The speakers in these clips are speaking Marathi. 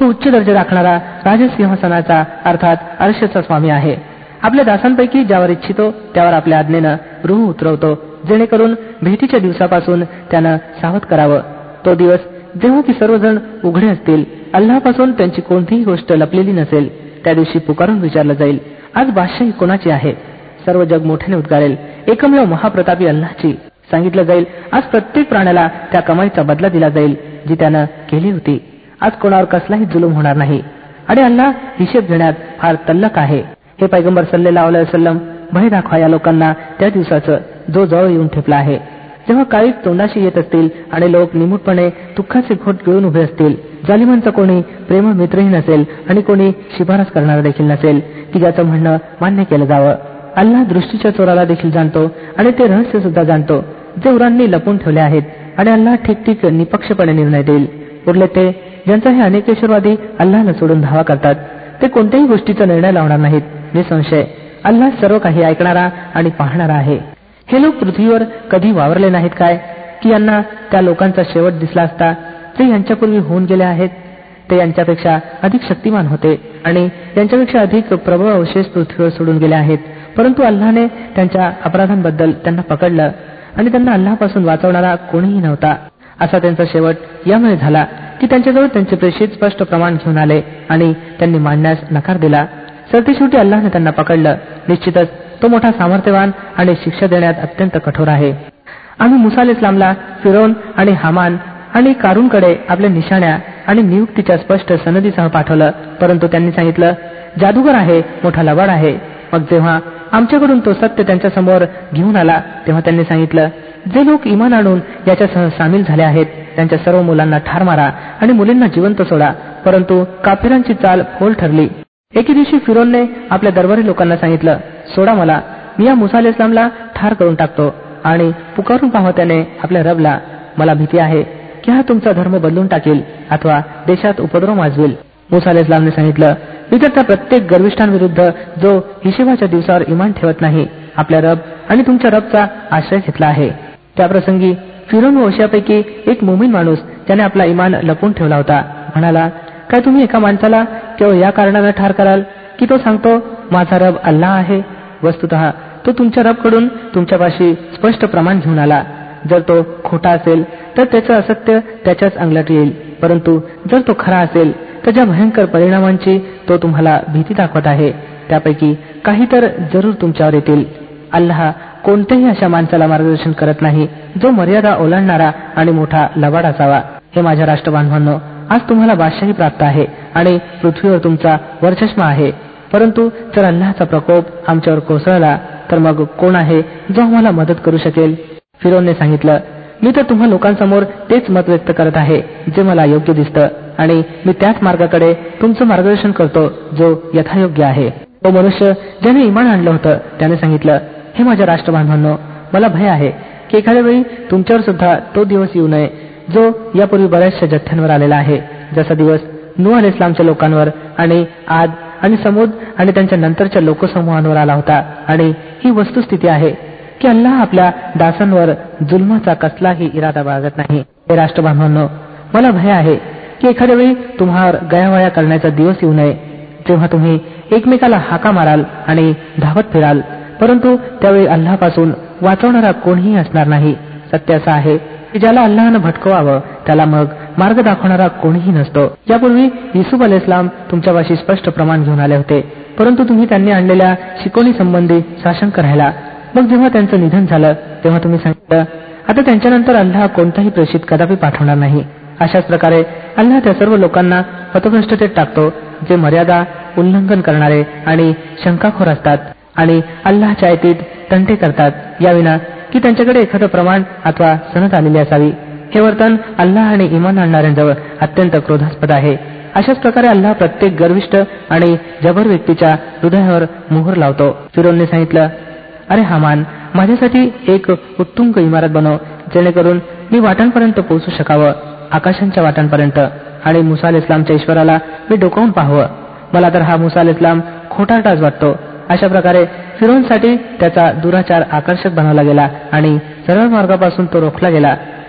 उच्च दर्जा राखणारा राजसिंहासनाचा अर्थात अर्शचा स्वामी आहे. आपल्या दासांपैकी ज्यावर इच्छितो त्यावर आपल्या आज्ञेनं रूह उतरवतो, जेणेकरून भेटीच्या दिवसापासून त्यानं सावध करावं. तो दिवस जेव्हा की सर्वजण उघडे असतील, अल्लापासून त्यांची कोणतीही गोष्ट लपलेली नसेल, त्या दिवशी पुकारून विचारलं जाईल, आज बादशाही कोणाची आहे? सर्व जग मोठ्याने उद्गारेल, एकमेव महाप्रतापी अल्लाची. सांगितलं जाईल, आज प्रत्येक प्राण्याला त्या कमाईचा बदला दिला जाईल जी त्यानं केली होती. आज कोणावर कसलाही जुलूम होणार नाही आणि अल्लाह हिशेब घेण्यात फार तल्लक आहे. हे पैगंबर सल्लल्लाहु अलैहि वसल्लम, भय दाखवा या लोकांना त्या दिवसाचं जो जवळ येऊन ठेपला आहे, जेव्हा काळीज तोंडाशी येत असतील आणि लोक निमूटपणे दुःखाचे घोट गिळून उभे असतील. जालिमांचा कोणी प्रेम मित्रही नसेल आणि कोणी शिफारस करणारा देखील नसेल की ज्याचं म्हणणं मान्य केलं जावं. अल्लाह दृष्टीच्या चोराला देखील जाणतो आणि ते रहस्य सुद्धा जाणतो जे उरांनी लपून ठेवले आहेत, आणि अल्लाह ठीक निपक्षपणे निर्णय देईल. उरले ते ज्यांचा हे अनेकेश्वरवादी अल्लाहला सोडून धावा करतात, ते कोणत्याही गोष्टीचा निर्णय लावणार नाहीत. निसंशय अल्लाह सर्व काही ऐकणारा आणि पाहणारा आहे. हे लोक पृथ्वीवर कधी वावरले नाहीत काय की यांना त्या लोकांचा शेवट दिसला असता जे यांच्यापूर्वी होऊन गेले आहेत? ते यांच्यापेक्षा अधिक शक्तिमान होते आणि यांच्यापेक्षा अधिक प्रबळ अवशेष पृथ्वीवर सोडून गेले आहेत, परंतु अल्लाहने त्यांच्या अपराधांबद्दल त्यांना पकडलं आणि त्यांना अल्लाहपासून वाचवणारा कोणीही नव्हता. असा त्यांचा शेवट यामुळे झाला की त्यांच्याजवळ त्यांचे प्रेषित स्पष्ट प्रमाण घेऊन आले आणि त्यांनी मांडण्यास नकार दिला. सरतेशेवटी अल्लाहने त्यांना पकडलं. निश्चितच तो मोठा सामर्थ्यवान आणि शिक्षा देण्यात अत्यंत कठोर आहे. आम्ही मुसा अलैहिस्सलामला फिरौन आणि हामान आणि कारूनकडे आपल्या निशाण्या आणि नियुक्तीच्या स्पष्ट सनदीसह पाठवलं, परंतु त्यांनी सांगितलं, जादूगर आहे, मोठा लबाड आहे. मग जेव्हा आमच्याकडून तो सत्य त्यांच्या समोर घेऊन आला तेव्हा त्यांनी सांगितलं, जे लोक इमान आणून याच्यासह सामील झाले आहेत त्यांच्या सर्व मुलांना ठार मारा आणि मुलींना जिवंत सोडा. परंतु काफिरांची चाल फोल ठरली. एके दिवशी फिरौनने आपल्या दरबारी लोकांना सांगितलं, सोडा मला, मी या मुसा अलैहिस्सलामला ठार करून टाकतो. आणि पुकारून पाहत त्याने आपल्या रबला, मला भीती आहे की हा तुमचा धर्म बदलून टाकेल अथवा देशात उपद्रव माजवेल. मुसा अलैहिस्सलामने सांगितलं, मी तर त्या प्रत्येक गर्विष्ठांविरुद्ध जो हिशेबाच्या दिवसावर इमान ठेवत नाही, आपल्या रब आणि तुमच्या रबचा आश्रय घेतला आहे. त्याप्रसंगी फिरौन वंशापैकी एक मुमीन माणूस त्याने आपला इमान लपवून ठेवला होता म्हणाला, काय तुम्ही एका माणसाला केवळ या कारणानं ठार कराल की तो सांगतो माझा रब अल्लाह आहे? वस्तुतः तो तुमच्या रबकडून तुमच्यापाशी स्पष्ट प्रमाण घेऊन आला. जर तो खोटा असेल तर त्याचं असत्य त्याच्याच अंगलट येईल, परंतु जर तो खरा असेल तर ज्या भयंकर परिणामांची तो तुम्हाला भीती दाखवत आहे त्यापैकी काही तर जरूर तुमच्यावर येतील. अल्लाह कोणत्याही अशा माणसाला मार्गदर्शन करत नाही जो मर्यादा ओलांडणारा आणि मोठा लबाड असावा. हे माझ्या राष्ट्रबांधवांनो, आज तुम्हाला बादशाही प्राप्त आहे आणि पृथ्वीवर तुमचा वरचष्मा आहे, परंतु जर अल्लाहचा प्रकोप आमच्यावर कोसळला तर मग कोण आहे जो आम्हाला मदत करू शकेल? फिरौनने सांगितलं, मी तर तुम्हा लोकांसमोर तेच मत व्यक्त करत आहे जे मला योग्य दिसतं आणि मी त्याच मार्गाकडे तुमचं मार्गदर्शन करतो जो यथायोग्य आहे. तो मनुष्य ज्याने इमान आणलं होतं त्याने सांगितलं, हे माझ्या राष्ट्रबांधवांनो, मला भय आहे की एखाद्या वेळी तुमच्यावर सुद्धा तो दिवस येऊ नये जो यापूर्वी बऱ्याचशा जथ्यांवर आलेला आहे, जसा दिवस नूह अलैहिस्सलामच्या लोकांवर आणि आद आणि समूद आणि त्यांच्या नंतरच्या लोकसमूहांवर आला होता. आणि ही वस्तुस्थिती आहे की अल्लाह आपल्या दासांवर जुल्माचा कसलाही इरादा बाळगत नाही. हे राष्ट्रबांधवांनो, मला भय आहे की एखाद्या वेळी तुम्हावर गयावया करण्याचा दिवस येऊ नये जेव्हा तुम्ही एकमेकाला हाका माराल आणि धावत फिराल, परंतु त्यावेळी अल्लाहपासून वाचवणारा कोणीही असणार नाही. सत्य असं आहे की ज्याला अल्लाहनं भटकवावं त्याला मग मार्ग दाखवणारा कोणीही नसतो. यापूर्वी युसुफ अलैहिस्सलाम तुमच्यापाशी स्पष्ट प्रमाण घेऊन आले होते, परंतु तुम्ही त्यांनी आणलेल्या शिकवणी संबंधी साशंक राहिला. मग जेव्हा त्यांचं निधन झालं तेव्हा तुम्ही सांगितलं, आता त्यांच्यानंतर अल्लाह कोणताही प्रेषित कदापि पाठवणार नाही. अशाच प्रकारे अल्लाह त्या सर्व लोकांना पथभ्रष्टतेत टाकतो जे मर्यादा उल्लंघन करणारे आणि शंकाखोर असतात आणि अल्लाहच्या आयतीत तंटे करतात याविना की त्यांच्याकडे एखादं प्रमाण अथवा सनद आलेली असावी. हे वर्तन अल्लाह आणि इमान आणणाऱ्यांजवळ अत्यंत क्रोधास्पद आहे. अशाच प्रकारे अल्लाह प्रत्येक गर्विष्ठ आणि जबर व्यक्तीच्या हृदयावर मोहर लावतो. फिरौनने सांगितलं, अरे हामान, माझ्यासाठी एक उत्तुंग इमारत बनव जेणेकरून मी वाटांपर्यंत पोहोचू शकावं, आकाशांच्या वाटांपर्यंत, आणि मुसा अलैहिस्सलामच्या ईश्वराला मी डोकावून पाहावं. मला तर हा मुसा अलैहिस्सलाम खोटारडाच वाटतो. अशा प्रकारे फिरौनसाठी त्याचा दुराचार आकर्षक बनवला गेला आणि सरळ मार्गापासून तो रोखला गेला.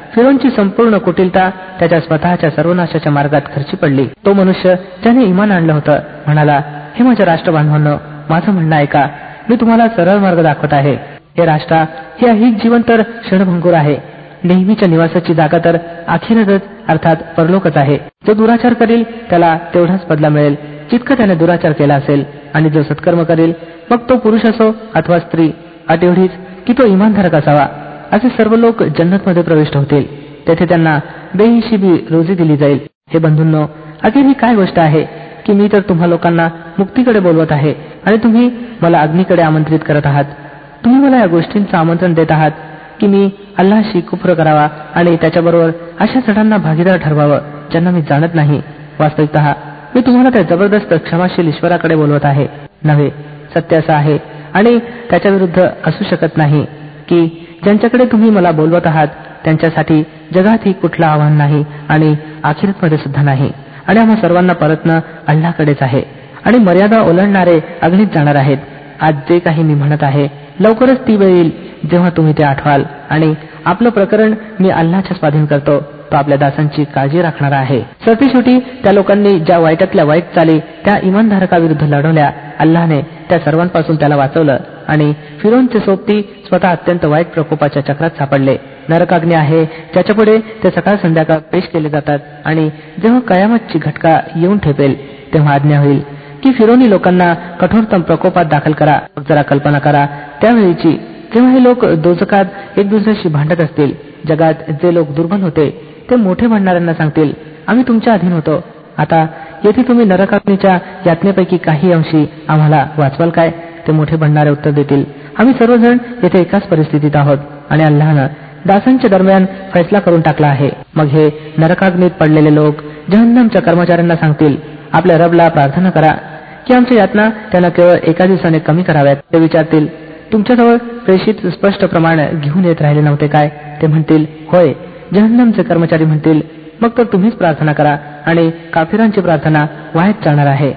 फिरोनची संपूर्ण कुटिलता त्याच्या स्वतःच्या सर्वनाशाच्या मार्गात खर्ची पडली. तो मनुष्य ज्याने इमान आणलं होतं म्हणाला, हे माझ्या राष्ट्रबांधवांनो, माझं म्हणणं ऐका, मी तुम्हाला सरळ मार्ग दाखवत आहे. हे राष्ट्रा, हे अहिक जीवन तर क्षणभंगूर आहे. नेहमीच्या निवासाची जागा तर अखेरच अर्थात परलोकच आहे. जो दुराचार करील त्याला तेवढाच बदला मिळेल जितकं त्याने दुराचार केला असेल, आणि जो सत्कर्म करेल, मग तो पुरुष असो अथवा स्त्री, अट एवढीच की तो इमानधारक असावा. असे सर्व लोक जन्नतमध्ये प्रविष्ट होतील. तेथे त्यांना बेहिशेबी रोजी दिली जाईल. हे बंधूंनो, अखेर ही काय गोष्ट आहे की मी तर तुम्हा लोकांना मुक्तीकडे बोलवत आहे आणि तुम्ही मला अग्नीकडे आमंत्रित करत आहात. तुम्ही मला या गोष्टींचं आमंत्रण देत आहात की मी अल्लाहशी कुफ्र करावा आणि त्याच्याबरोबर अशा चढांना भागीदार ठरवावं ज्यांना मी जाणत नाही. वास्तविकतः मी तुम्हाला त्या जबरदस्त क्षमाशील ईश्वराकडे बोलवत आहे. नव्हे, सत्य असं आहे आणि त्याच्या विरुद्ध असू शकत नाही की ज्यांच्याकडे तुम्ही मला बोलवत आहात त्यांच्यासाठी जगातही कुठलं आव्हान नाही आणि आखिरतमध्ये सुद्धा नाही, आणि आम्हा सर्वांना परतणं अल्लाहकडेच आहे. आणि मर्यादा ओलांडणारे अग्नीत जाणार आहेत. आज जे काही मी म्हणत आहे, लवकरच ती वेळ येईल जेव्हा तुम्ही ते आठवाल, आणि आपलं प्रकरण मी अल्लाहच्या स्वाधीन करतो. तो आपल्या दासांची काळजी राखणारा आहे. सरतेशेवटी त्या लोकांनी ज्या वाईटातल्या वाईट चाली त्या इमानधारकाविरुद्ध लढवल्या, अल्लाहने त्या सर्वांपासून त्याला वाचवलं, आणि फिरोनचे सोबती स्वतः अत्यंत वाईट प्रकोपाच्या चक्रात सापडले. नरकाग्नी आहे ज्याच्यापुढे ते सकाळ संध्याकाळ पेश केले जातात, आणि जेव्हा कयामतची घटका येऊन ठेपेल तेव्हा आज्ञा होईल की फिरोनी लोकांना कठोरतम प्रकोपात दाखल करा. जरा कल्पना करा त्यावेळीची, जेव्हा हे लोक दोजकात एक दुसऱ्याशी भांडत असतील. जगात जे लोक दुर्बल होते ते मोठे म्हणणाऱ्यांना सांगतील, आम्ही तुमच्या अधीन होतो. आता येथे तुम्ही नरकाग्नीच्या यातनेपैकी काही अंशी आम्हाला वाचवाल काय? ते मोठे म्हणणारे उत्तर देतील, आम्ही सर्वजण येथे एकाच परिस्थितीत आहोत आणि अल्लाहनं दासांच्या दरम्यान फैसला करून टाकला आहे. मग हे नरकाग्नीत पडलेले लोक जहन्नमच्या कर्मचाऱ्यांना सांगतील, आपल्या रबला प्रार्थना करा की आमच्या यातना त्यांना केवळ एका दिवसाने कमी कराव्यात. ते विचारतील, तुमच्याजवळ प्रेषित स्पष्ट प्रमाण घेऊन येत राहिले नव्हते काय? ते म्हणतील, होय. जहन्नमचे कर्मचारी म्हणतील, मग तर तुम्हीच प्रार्थना करा, आणि काफिरांची प्रार्थना वायाच जाणार आहे.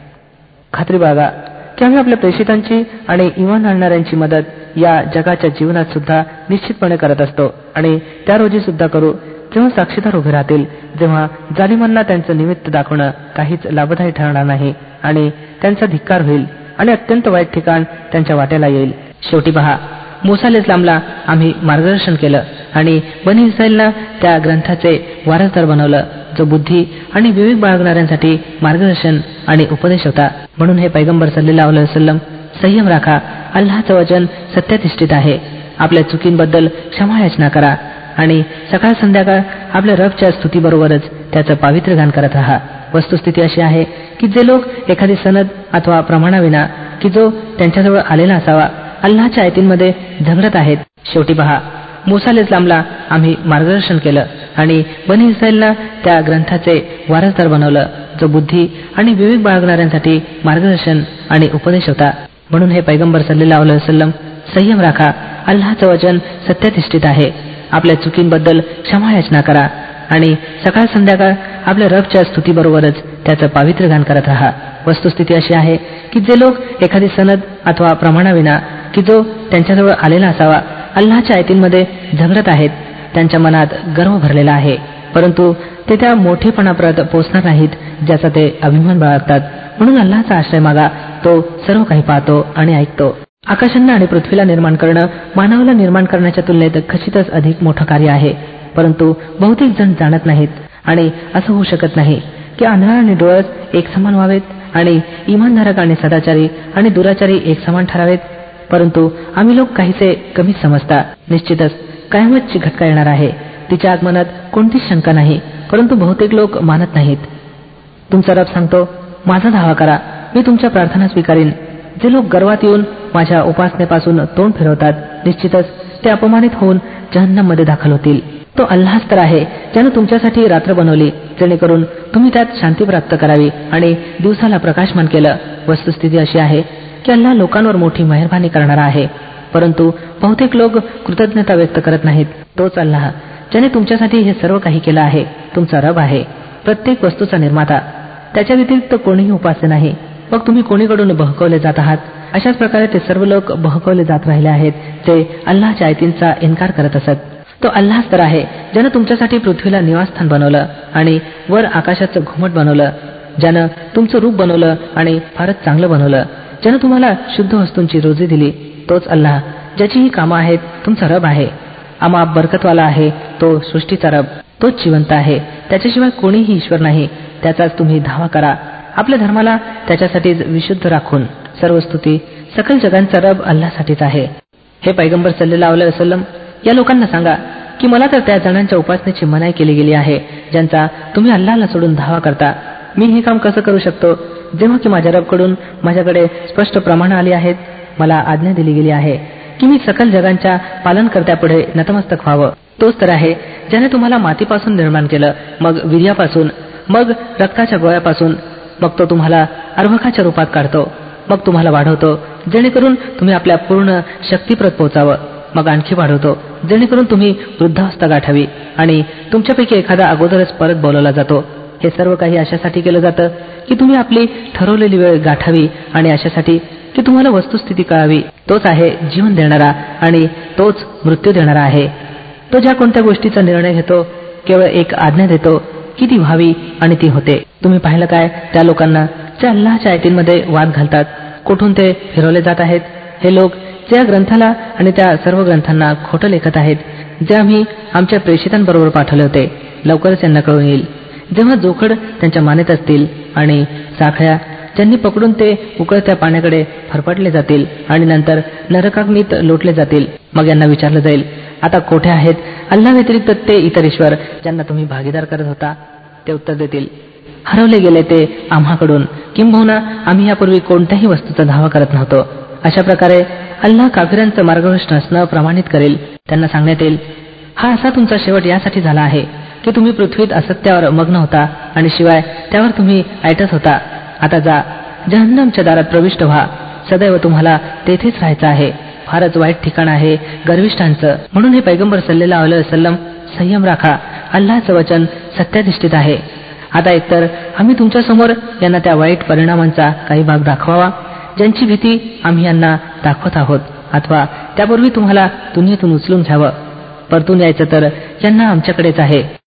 खात्री बाळगा की आम्ही आपल्या प्रेषितांची आणि इमान आणणाऱ्यांची मदत या जगाच्या जीवनात सुद्धा निश्चितपणे करत असतो, आणि त्या रोजी सुद्धा करू जेव्हा साक्षीदार उभे राहतील, जेव्हा जालिमांना त्यांचं निमित्त दाखवणं काहीच लाभदायी ठरणार नाही आणि त्यांचा धिक्कार होईल, आणि अत्यंत वाईट ठिकाण त्यांच्या वाट्याला येईल. शेवटी पहा, मूसा अलैहिस्सलामला आम्ही मार्गदर्शन केलं आणि बनी इस्रायलला त्या ग्रंथाचे वारसदार बनवलं जो बुद्धी आणि विवेक बाळगणाऱ्यांसाठी मार्गदर्शन आणि उपदेश होता. म्हणून हे पैगंबर सल्लल्लाहु अलैहि वसल्लम, संयम राखा. अल्लाहचं वचन सत्याधिष्ठित आहे. आपल्या चुकींबद्दल क्षमा याचना करा आणि सकाळ संध्याकाळ आपल्या रबच्या स्तुतीबरोबरच त्याचं पावित्र्य गान करत राहा. वस्तुस्थिती अशी आहे की जे लोक एखादी सनद अथवा प्रमाणाविना की जो त्यांच्याजवळ आलेला असावा अल्लाहच्या आयतींमध्ये झगडत आहेत. शेवटी पहा, मूसा अलैहिस्सलामला आम्ही मार्गदर्शन केलं आणि बनी इस्रायलला त्या ग्रंथाचे वारसदार बनवलं जो बुद्धी आणि विवेक बाळगणाऱ्यांसाठी मार्गदर्शन आणि उपदेश होता. म्हणून हे पैगंबर सल्लल्लाहु अलैहि वसल्लम, संयम राखा. अल्लाहचं वचन सत्याधिष्ठित आहे. आपल्या चुकींबद्दल क्षमा याचना करा आणि सकाळ संध्याकाळ आपल्या रबच्या स्तुतीबरोबरच त्याचं पावित्र्य गान करत राहा. वस्तुस्थिती अशी आहे की जे लोक एखादी सनद अथवा प्रमाणाविना की जो त्यांच्याजवळ आलेला असावा अल्लाहच्या आयतींमध्ये झगडत आहेत, त्यांच्या मनात गर्व भरलेला आहे, परंतु ते त्या मोठेपणापर्यंत पोहोचणार नाहीत ज्याचा ते अभिमान बाळगतात. म्हणून अल्लाहचा आश्रय मागा. तो सर्व काही पाहतो आणि ऐकतो. आकाशांना आणि पृथ्वीला निर्माण करणं मानवाला निर्माण करण्याच्या तुलनेत खचितच अधिक मोठं कार्य आहे, परंतु बहुतेक जण जाणत नाहीत. आणि असं होऊ शकत नाही की आंधळा आणि डोळस एक समान व्हावेत आणि इमानधारक आणि सदाचारी आणि दुराचारी एक समान ठरावेत, परंतु आम्ही लोक काहीसे कमीच समजता. निश्चितच कयामतची घटका येणार आहे, तिच्या आगमनात कोणतीच शंका नाही, परंतु बहुतेक लोक मानत नाहीत. तुमचा रब सांगतो, माझा धावा करा, मी तुमच्या प्रार्थना स्वीकारीन. जे लोक गर्वात येऊन माझ्या उपासनेपासून तोंड फिरवतात, निश्चितच ते अपमानित होऊन जहन्नममध्ये दाखल होतील. तो अल्लाहच तर आहे ज्यानं तुमच्यासाठी रात्र बनवली जेणेकरून तुम्ही त्यात शांती प्राप्त करावी आणि दिवसाला प्रकाशमान केलं. वस्तुस्थिती अशी आहे की अल्लाह लोकांवर मोठी मेहरबानी करणारा आहे, परंतु बहुतेक लोक कृतज्ञता व्यक्त करत नाहीत. तोच अल्लाह ज्याने तुमच्यासाठी हे सर्व काही केलं आहे तुमचा रब आहे, प्रत्येक वस्तूचा निर्माता. त्याच्या व्यतिरिक्त कोणीही उपास्य नाही. मग तुम्ही कोणीकडून बहकवले जात आहात? अशाच प्रकारे ते सर्व लोक बहकवले जात राहिले आहेत जे अल्लाहच्या आयतींचा इन्कार करत असत. तो अल्लाहच तर आहे ज्यानं तुमच्यासाठी पृथ्वीला निवासस्थान बनवलं आणि वर आकाशाचं घुमट बनवलं, ज्यानं तुमचं रूप बनवलं आणि फारच चांगलं बनवलं, ज्यानं तुम्हाला शुद्ध वस्तूंची रोजी दिली. तोच अल्लाह ज्याची ही कामं आहेत तुमचा रब आहे. अमाप बरकतवाला आहे तो सृष्टीचा रब. तोच जिवंत आहे, त्याच्याशिवाय कोणीही ईश्वर नाही. त्याचाच तुम्ही धावा करा, आपल्या धर्माला त्याच्यासाठीच विशुद्ध राखून. सर्व स्तुती सकल जगांचा रब अल्लाहसाठीच आहे. हे पैगंबर सल्लल्लाहु अलैहि वसल्लम, या लोकांना सांगा की मला तर त्या जणांच्या उपासनेची मनाई केली गेली आहे ज्यांचा तुम्ही अल्लाहला सोडून धावा करता. मी हे काम कसं करू शकतो जेव्हा की माझ्या रबकडून माझ्याकडे स्पष्ट प्रमाण आली आहेत. मला आज्ञा दिली गेली आहे की मी सकल जगांच्या पालनकर्त्यापुढे नतमस्तक व्हावं. तोच तर आहे ज्याने तुम्हाला मातीपासून निर्माण केलं, मग वीर्यापासून, मग रक्ताच्या गोळ्यापासून, मग तो तुम्हाला अर्भकाच्या रूपात काढतो, मग तुम्हाला वाढवतो जेणेकरून तुम्ही आपल्या पूर्ण शक्तीप्रत पोहोचावं, मग आणखी वाढवतो जेणेकरून तुम्ही वृद्धावस्था गाठावी आणि तुमच्यापैकी एखादा अगोदरच परत बोलवला जातो. हे सर्व काही अशासाठी केलं जातं की तुम्ही आपली ठरवलेली वेळ गाठावी आणि अशासाठी की तुम्हाला वस्तुस्थिती कळावी. तोच आहे जीवन देणारा आणि तोच मृत्यू देणारा आहे. तो ज्या कोणत्या गोष्टीचा निर्णय घेतो केवळ एक आज्ञा देतो की ती व्हावी आणि ती होते. तुम्ही पाहिलं काय त्या लोकांना जे अल्लाहच्या आयतींमध्ये वाद घालतात, कुठून ते फिरवले जात आहेत. हे लोक जे या ग्रंथाला आणि त्या सर्व ग्रंथांना खोटं लेखत आहेत जे आम्ही आमच्या प्रेषितांबरोबर पाठवले होते. लवकरच यांना कळून येईल जेव्हा जोखड त्यांच्या मानेत असतील आणि साखळ्या ज्यांनी पकडून ते उकळत्या पाण्याकडे फरफटले जातील आणि नंतर नरकाग्नीत लोटले जातील. मग यांना विचारलं जाईल, आता कोठे आहेत अल्लाह व्यतिरिक्त ते इतर ईश्वर ज्यांना तुम्ही भागीदार करत होता. ते उत्तर देतील, हरवले गेले ते आम्हाकडून, किंबहुना आम्ही यापूर्वी कोणत्याही वस्तूचा धावा करत नव्हतो. अशा प्रकारे अल्लाह काफिरांचं मार्गभ्रष्ट असणं प्रमाणित करेल. त्यांना सांगण्यात येईल, हा असा तुमचा शेवट यासाठी झाला आहे की तुम्ही पृथ्वीत असत्यावर मग्न होता आणि शिवाय त्यावर तुम्ही ऐटत होता. आता जा, जहन्नमच्या दारात प्रविष्ट व्हा, सदैव तुम्हाला तेथेच राहायचं आहे. फारच वाईट ठिकाण आहे गर्विष्ठांचं. म्हणून हे पैगंबर सल्लल्लाहु अलैहि वसल्लम, संयम राखा, अल्लाहचं वचन सत्याधिष्ठित आहे. आता एकतर आम्ही तुमच्यासमोर यांना त्या वाईट परिणामांचा काही भाग दाखवावा ज्यांची भीती आम्ही यांना दाखवत आहोत, अथवा त्यापूर्वी तुम्हाला दुनियेतून उचलून घ्यावं. परतून यायचं तर यांना आमच्याकडेच आहे.